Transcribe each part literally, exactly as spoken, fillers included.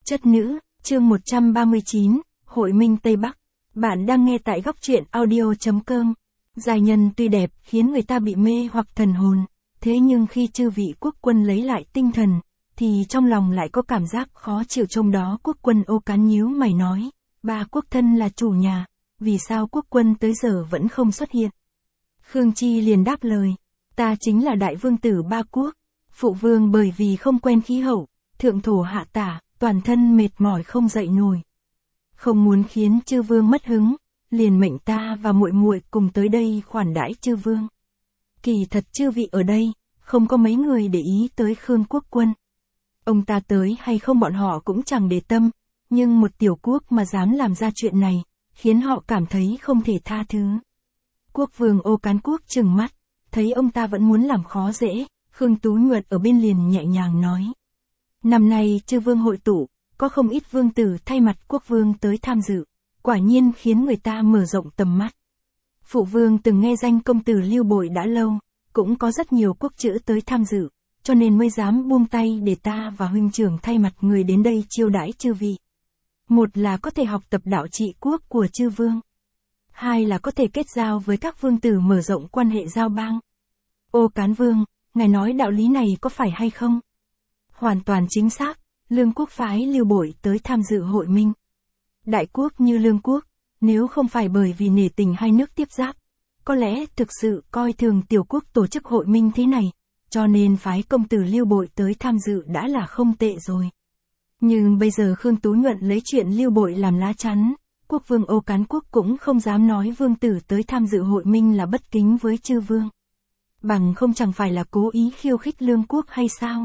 Chất nữ, chương một trăm ba mươi chín, Hội Minh Tây Bắc. Bạn đang nghe tại góc truyện audio.com. Giai nhân tuy đẹp khiến người ta bị mê hoặc thần hồn, thế nhưng khi chư vị quốc quân lấy lại tinh thần, thì trong lòng lại có cảm giác khó chịu. Trong đó quốc quân Ô Cán nhíu mày nói, ba quốc thân là chủ nhà, vì sao quốc quân tới giờ vẫn không xuất hiện? Khương Chi liền đáp lời, ta chính là đại vương tử ba quốc, phụ vương bởi vì không quen khí hậu, thượng thổ hạ tả, toàn thân mệt mỏi không dậy nổi. Không muốn khiến chư vương mất hứng, liền mệnh ta và muội muội cùng tới đây khoản đãi chư vương. Kỳ thật chư vị ở đây, không có mấy người để ý tới Khương quốc quân. Ông ta tới hay không bọn họ cũng chẳng để tâm, nhưng một tiểu quốc mà dám làm ra chuyện này, khiến họ cảm thấy không thể tha thứ. Quốc vương Ô Cán Quốc trừng mắt, thấy ông ta vẫn muốn làm khó dễ, Khương Tú Nhuận ở bên liền nhẹ nhàng nói. Năm nay chư vương hội tụ, có không ít vương tử thay mặt quốc vương tới tham dự, quả nhiên khiến người ta mở rộng tầm mắt. Phụ vương từng nghe danh công tử Lưu Bội đã lâu, cũng có rất nhiều quốc chữ tới tham dự, cho nên mới dám buông tay để ta và huynh trưởng thay mặt người đến đây chiêu đãi chư vị. Một là có thể học tập đạo trị quốc của chư vương. Hai là có thể kết giao với các vương tử mở rộng quan hệ giao bang. Ô Cán vương, ngài nói đạo lý này có phải hay không? Hoàn toàn chính xác, Lương quốc phái Lưu Bội tới tham dự hội minh. Đại quốc như Lương quốc, nếu không phải bởi vì nể tình hai nước tiếp giáp, có lẽ thực sự coi thường tiểu quốc tổ chức hội minh thế này, cho nên phái công tử Lưu Bội tới tham dự đã là không tệ rồi. Nhưng bây giờ Khương Tú Nhuận lấy chuyện Lưu Bội làm lá chắn, quốc vương Ô Cán Quốc cũng không dám nói vương tử tới tham dự hội minh là bất kính với chư vương. Bằng không chẳng phải là cố ý khiêu khích Lương quốc hay sao?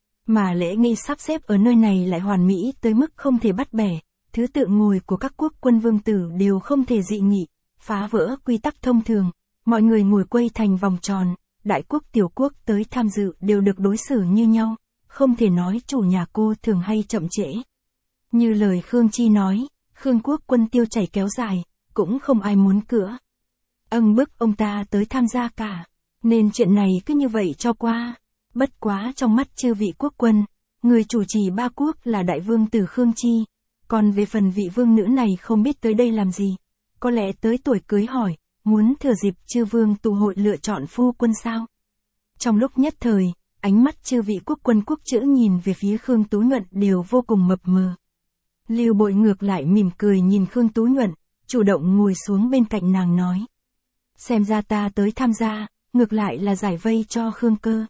Mà lễ nghi sắp xếp ở nơi này lại hoàn mỹ tới mức không thể bắt bẻ, thứ tự ngồi của các quốc quân vương tử đều không thể dị nghị, phá vỡ quy tắc thông thường, mọi người ngồi quây thành vòng tròn, đại quốc tiểu quốc tới tham dự đều được đối xử như nhau, không thể nói chủ nhà cô thường hay chậm trễ. Như lời Khương Chi nói, Khương quốc quân tiêu chảy kéo dài, cũng không ai muốn cữa. Âng bức ông ta tới tham gia cả, nên chuyện này cứ như vậy cho qua. Bất quá trong mắt chư vị quốc quân, người chủ trì ba quốc là đại vương tử Khương Chi, còn về phần vị vương nữ này không biết tới đây làm gì, có lẽ tới tuổi cưới hỏi, muốn thừa dịp chư vương tụ hội lựa chọn phu quân sao. Trong lúc nhất thời, ánh mắt chư vị quốc quân quốc chữ nhìn về phía Khương Tú Nhuận đều vô cùng mập mờ. Lưu Bội ngược lại mỉm cười nhìn Khương Tú Nhuận, chủ động ngồi xuống bên cạnh nàng nói. Xem ra ta tới tham gia, ngược lại là giải vây cho Khương Cơ.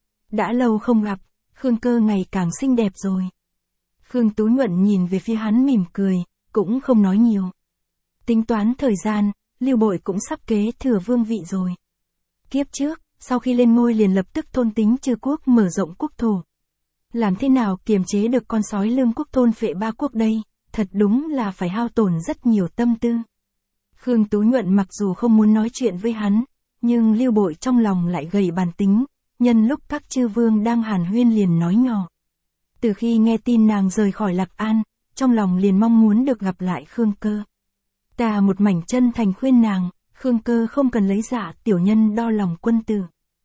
Đã lâu không gặp, Khương Cơ ngày càng xinh đẹp rồi. Khương Tú Nhuận nhìn về phía hắn mỉm cười, cũng không nói nhiều. Tính toán thời gian, Lưu Bội cũng sắp kế thừa vương vị rồi. Kiếp trước, sau khi lên ngôi liền lập tức thôn tính chư quốc mở rộng quốc thổ. Làm thế nào kiềm chế được con sói Lương quốc thôn phệ ba quốc đây, thật đúng là phải hao tổn rất nhiều tâm tư. Khương Tú Nhuận mặc dù không muốn nói chuyện với hắn, nhưng Lưu Bội trong lòng lại gầy bàn tính, nhân lúc các chư vương đang hàn huyên liền nói nhỏ. Từ khi nghe tin nàng rời khỏi Lạc An, trong lòng liền mong muốn được gặp lại Khương Cơ. Ta một mảnh chân thành khuyên nàng, Khương Cơ không cần lấy giả tiểu nhân đo lòng quân tử.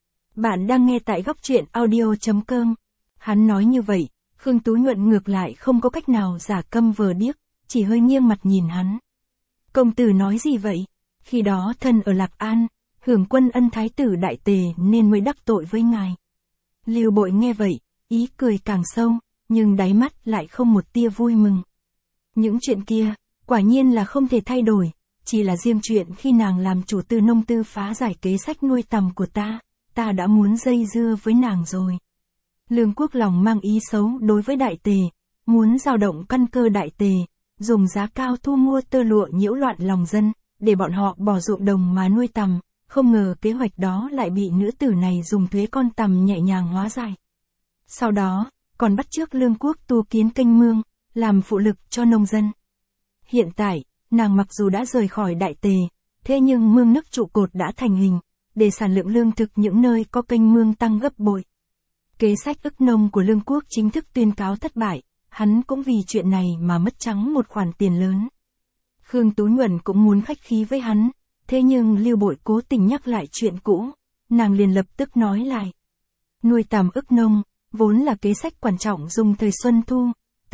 Bạn đang nghe tại góc truyện audio.com. Hắn nói như vậy, Khương Tú Nhuận ngược lại không có cách nào giả câm vờ điếc, chỉ hơi nghiêng mặt nhìn hắn. Công tử nói gì vậy? Khi đó thân ở Lạc An, hưởng quân ân thái tử đại tề nên mới đắc tội với ngài. Lưu Bội nghe vậy, ý cười càng sâu, nhưng đáy mắt lại không một tia vui mừng. Những chuyện kia, quả nhiên là không thể thay đổi, chỉ là riêng chuyện khi nàng làm chủ tư nông tư phá giải kế sách nuôi tầm của ta, ta đã muốn dây dưa với nàng rồi. Lương quốc lòng mang ý xấu đối với đại tề, muốn dao động căn cơ đại tề, dùng giá cao thu mua tơ lụa nhiễu loạn lòng dân, để bọn họ bỏ ruộng đồng mà nuôi tầm. Không ngờ kế hoạch đó lại bị nữ tử này dùng thuế con tầm nhẹ nhàng hóa giải. Sau đó, còn bắt chước Lương quốc tu kiến kênh mương, làm phụ lực cho nông dân. Hiện tại, nàng mặc dù đã rời khỏi đại tề, thế nhưng mương nước trụ cột đã thành hình, để sản lượng lương thực những nơi có kênh mương tăng gấp bội. Kế sách ức nông của Lương quốc chính thức tuyên cáo thất bại, hắn cũng vì chuyện này mà mất trắng một khoản tiền lớn. Khương Tú Nhuận cũng muốn khách khí với hắn. Thế nhưng Lưu Bội cố tình nhắc lại chuyện cũ, nàng liền lập tức nói lại. Nuôi tầm ức nông, vốn là kế sách quan trọng dùng thời Xuân Thu,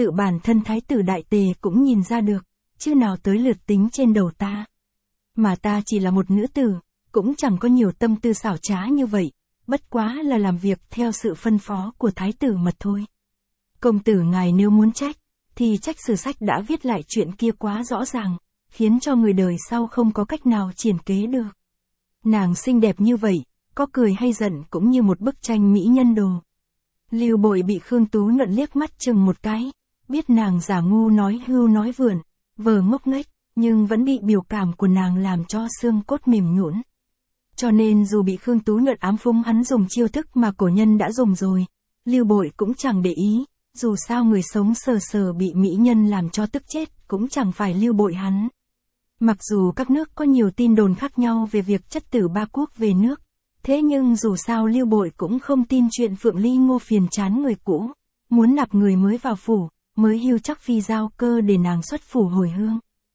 tự bản thân thái tử đại tề cũng nhìn ra được, chứ nào tới lượt tính trên đầu ta. Mà ta chỉ là một nữ tử, cũng chẳng có nhiều tâm tư xảo trá như vậy, bất quá là làm việc theo sự phân phó của thái tử mật thôi. Công tử ngài nếu muốn trách, thì trách sử sách đã viết lại chuyện kia quá rõ ràng, khiến cho người đời sau không có cách nào triển kế được. Nàng xinh đẹp như vậy, có cười hay giận cũng như một bức tranh mỹ nhân đồ. Lưu Bội bị Khương Tú Nhuận liếc mắt chừng một cái, biết nàng giả ngu nói hưu nói vượn, vờ ngốc nghếch, nhưng vẫn bị biểu cảm của nàng làm cho xương cốt mềm nhũn. Cho nên dù bị Khương Tú Nhuận ám phúng hắn dùng chiêu thức mà cổ nhân đã dùng rồi, Lưu Bội cũng chẳng để ý, dù sao người sống sờ sờ bị mỹ nhân làm cho tức chết cũng chẳng phải Lưu Bội hắn. Mặc dù các nước có nhiều tin đồn khác nhau về việc chất tử ba quốc về nước, thế nhưng dù sao Lưu Bội cũng không tin chuyện Phượng Ly Ngô phiền chán người cũ, muốn nạp người mới vào phủ, mới hưu chắc phi giao cơ để nàng xuất phủ hồi hương.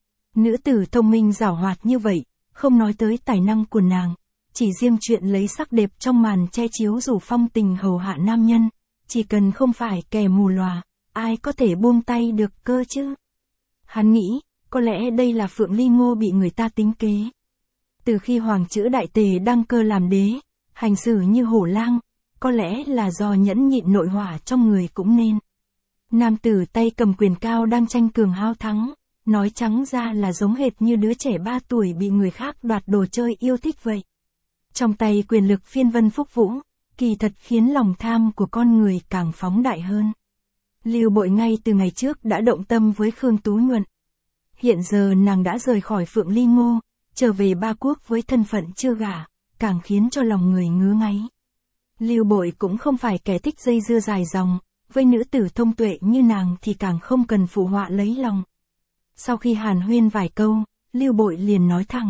Nữ tử thông minh giảo hoạt như vậy, không nói tới tài năng của nàng, chỉ riêng chuyện lấy sắc đẹp trong màn che chiếu rủ phong tình hầu hạ nam nhân, chỉ cần không phải kẻ mù lòa, ai có thể buông tay được cơ chứ. Hắn nghĩ, có lẽ đây là Phượng Ly Ngô bị người ta tính kế. Từ khi Hoàng chữ Đại Tề đăng cơ làm đế, hành xử như hổ lang, có lẽ là do nhẫn nhịn nội hỏa trong người cũng nên. Nam tử tay cầm quyền cao đang tranh cường hao thắng, nói trắng ra là giống hệt như đứa trẻ ba tuổi bị người khác đoạt đồ chơi yêu thích vậy. Trong tay quyền lực phiên vân phúc vũ, kỳ thật khiến lòng tham của con người càng phóng đại hơn. Lưu Bội ngay từ ngày trước đã động tâm với Khương Tú Nhuận. Hiện giờ nàng đã rời khỏi Phượng Ly Ngô, trở về ba quốc với thân phận chưa gả, càng khiến cho lòng người ngứa ngáy. Lưu Bội cũng không phải kẻ thích dây dưa dài dòng, với nữ tử thông tuệ như nàng thì càng không cần phụ họa lấy lòng. Sau khi hàn huyên vài câu, Lưu Bội liền nói thẳng.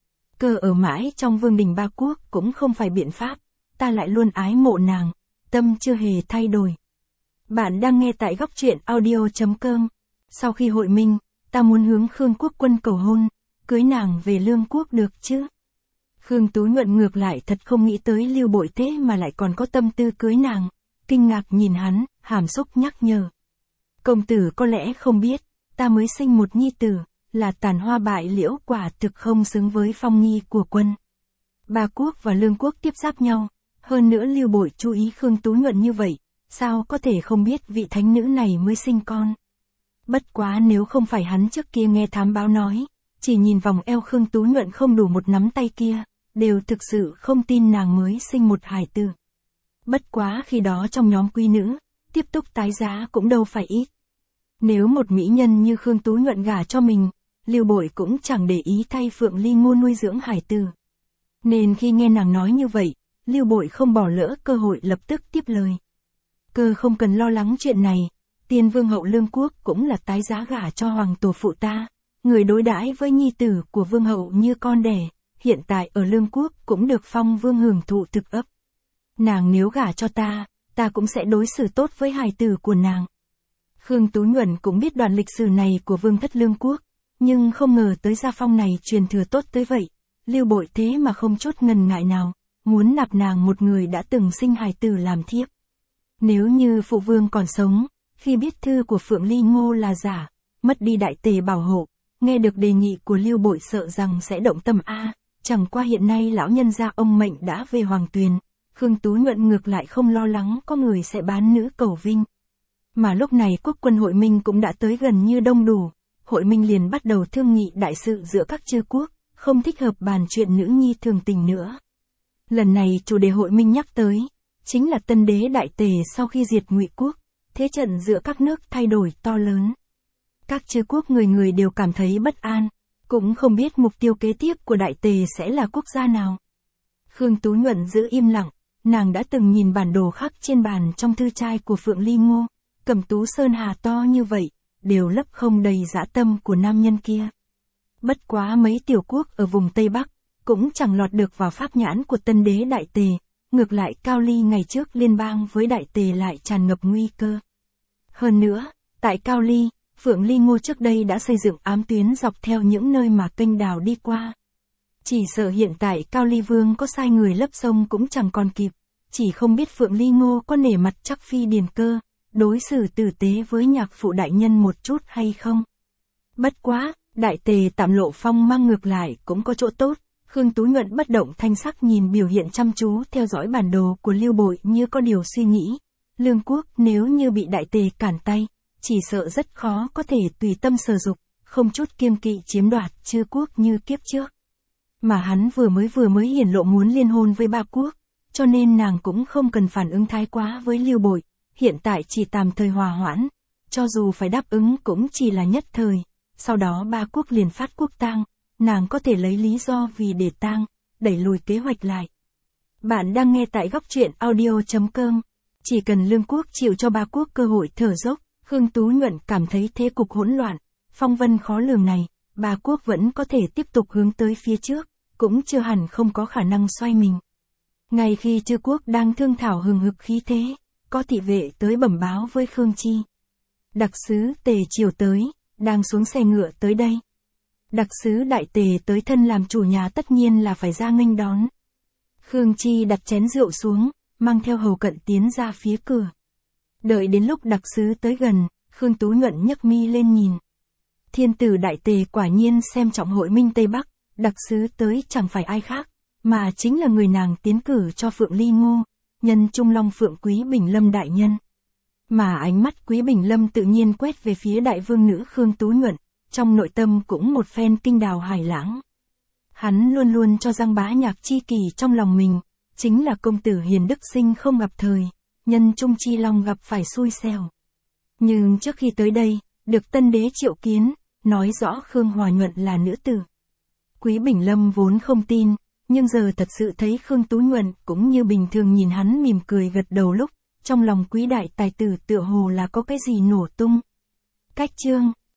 Cơ ở mãi trong vương đình ba quốc cũng không phải biện pháp, ta lại luôn ái mộ nàng, tâm chưa hề thay đổi. Bạn đang nghe tại góc truyện audio chấm com. Sau khi hội minh, ta muốn hướng Khương Quốc Quân cầu hôn, cưới nàng về Lương Quốc được chứ? Khương Tú Nhuận ngược lại thật không nghĩ tới Lưu Bội thế mà lại còn có tâm tư cưới nàng, kinh ngạc nhìn hắn, hàm xúc nhắc nhở. Công tử có lẽ không biết, ta mới sinh một nhi tử, là tàn hoa bại liễu quả thực không xứng với phong nghi của quân. Ba quốc và Lương Quốc tiếp giáp nhau, hơn nữa Lưu Bội chú ý Khương Tú Nhuận như vậy, sao có thể không biết vị thánh nữ này mới sinh con. Bất quá nếu không phải hắn trước kia nghe thám báo nói, chỉ nhìn vòng eo Khương Tú Nhuận không đủ một nắm tay kia, đều thực sự không tin nàng mới sinh một hài tử. Bất quá khi đó trong nhóm quý nữ, tiếp tục tái giá cũng đâu phải ít. Nếu một mỹ nhân như Khương Tú Nhuận gả cho mình, Lưu Bội cũng chẳng để ý thay Phượng Ly Ngô nuôi dưỡng hài tử. Nên khi nghe nàng nói như vậy, Lưu Bội không bỏ lỡ cơ hội lập tức tiếp lời. Cơ không cần lo lắng chuyện này, Tiên Vương hậu Lương Quốc cũng là tái giá gả cho hoàng tổ phụ ta, người đối đãi với nhi tử của vương hậu như con đẻ, hiện tại ở Lương Quốc cũng được phong vương hưởng thụ thực ấp. Nàng nếu gả cho ta, ta cũng sẽ đối xử tốt với hài tử của nàng. Khương Tú Nhuận cũng biết đoạn lịch sử này của vương thất Lương Quốc, nhưng không ngờ tới gia phong này truyền thừa tốt tới vậy. Lưu Bội thế mà không chút ngần ngại nào, muốn nạp nàng một người đã từng sinh hài tử làm thiếp. Nếu như phụ vương còn sống, khi biết thư của Phượng Ly Ngô là giả, mất đi đại tề bảo hộ, nghe được đề nghị của Lưu Bội sợ rằng sẽ động tâm a. Chẳng qua hiện nay lão nhân gia ông mệnh đã về Hoàng Tuyền, Khương Tú Nhuận ngược lại không lo lắng có người sẽ bán nữ cầu vinh. Mà lúc này quốc quân hội minh cũng đã tới gần như đông đủ, hội minh liền bắt đầu thương nghị đại sự giữa các chư quốc, không thích hợp bàn chuyện nữ nhi thường tình nữa. Lần này chủ đề hội minh nhắc tới, chính là tân đế đại tề sau khi diệt Ngụy quốc, thế trận giữa các nước thay đổi to lớn. Các chư quốc người người đều cảm thấy bất an, cũng không biết mục tiêu kế tiếp của đại tề sẽ là quốc gia nào. Khương Tú Nhuận giữ im lặng, nàng đã từng nhìn bản đồ khắc trên bàn trong thư trai của Phượng Ly Ngô, Cẩm Tú Sơn Hà to như vậy, đều lấp không đầy dã tâm của nam nhân kia. Bất quá mấy tiểu quốc ở vùng Tây Bắc, cũng chẳng lọt được vào pháp nhãn của tân đế đại tề, ngược lại Cao Ly ngày trước liên bang với đại tề lại tràn ngập nguy cơ. Hơn nữa, tại Cao Ly, Phượng Ly Ngô trước đây đã xây dựng ám tuyến dọc theo những nơi mà kênh đào đi qua. Chỉ sợ hiện tại Cao Ly Vương có sai người lấp sông cũng chẳng còn kịp, chỉ không biết Phượng Ly Ngô có nể mặt chắc phi điền cơ, đối xử tử tế với nhạc phụ đại nhân một chút hay không? Bất quá, đại tề Tạm Lộ Phong mang ngược lại cũng có chỗ tốt. Khương Tú Nhuận bất động thanh sắc nhìn biểu hiện chăm chú theo dõi bản đồ của Lưu Bội như có điều suy nghĩ. Lương quốc nếu như bị đại tề cản tay, chỉ sợ rất khó có thể tùy tâm sở dục, không chút kiêng kỵ chiếm đoạt Chư quốc như kiếp trước. Mà hắn vừa mới vừa mới hiển lộ muốn liên hôn với ba quốc, cho nên nàng cũng không cần phản ứng thái quá với Lưu Bội, hiện tại chỉ tạm thời hòa hoãn, cho dù phải đáp ứng cũng chỉ là nhất thời, sau đó ba quốc liền phát quốc tang, nàng có thể lấy lý do vì để tang, đẩy lùi kế hoạch lại. Bạn đang nghe tại góc truyện audio chấm com. Chỉ cần Lương quốc chịu cho ba quốc cơ hội thở dốc, Khương Tú Nhuận cảm thấy thế cục hỗn loạn, phong vân khó lường này, ba quốc vẫn có thể tiếp tục hướng tới phía trước, cũng chưa hẳn không có khả năng xoay mình. Ngay khi Chư quốc đang thương thảo hừng hực khí thế, có thị vệ tới bẩm báo với Khương Chi. Đặc sứ Tề Triều tới, đang xuống xe ngựa tới đây. Đặc sứ Đại Tề tới thân làm chủ nhà tất nhiên là phải ra nghênh đón. Khương Chi đặt chén rượu xuống, mang theo hầu cận tiến ra phía cửa. Đợi đến lúc đặc sứ tới gần, Khương Tú Nhuận nhấc mi lên nhìn. Thiên tử Đại Tề quả nhiên xem trọng hội minh Tây Bắc, đặc sứ tới chẳng phải ai khác, mà chính là người nàng tiến cử cho Phượng Ly Ngô, nhân Trung Long Phượng Quý Bình Lâm đại nhân. Mà ánh mắt Quý Bình Lâm tự nhiên quét về phía đại vương nữ Khương Tú Nhuận, trong nội tâm cũng một phen kinh đào hải lãng. Hắn luôn luôn cho rằng Bá Nhạc chi kỷ trong lòng mình, chính là công tử hiền đức sinh không gặp thời, nhân Trung Chi Long gặp phải xui xẻo. Nhưng trước khi tới đây, được tân đế triệu kiến, nói rõ Khương Hòa Nhuận là nữ tử. Quý Bình Lâm vốn không tin, nhưng giờ thật sự thấy Khương Tú Nhuận cũng như bình thường nhìn hắn mỉm cười gật đầu lúc, trong lòng Quý đại tài tử tựa hồ là có cái gì nổ tung. Cách chương